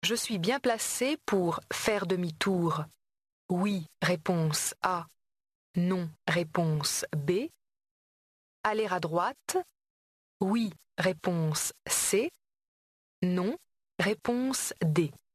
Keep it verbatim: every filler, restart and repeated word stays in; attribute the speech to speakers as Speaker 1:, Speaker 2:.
Speaker 1: Je suis bien placé pour faire demi-tour. Oui, réponse A. Non, réponse B. Aller à droite. Oui, réponse C. Non, réponse D.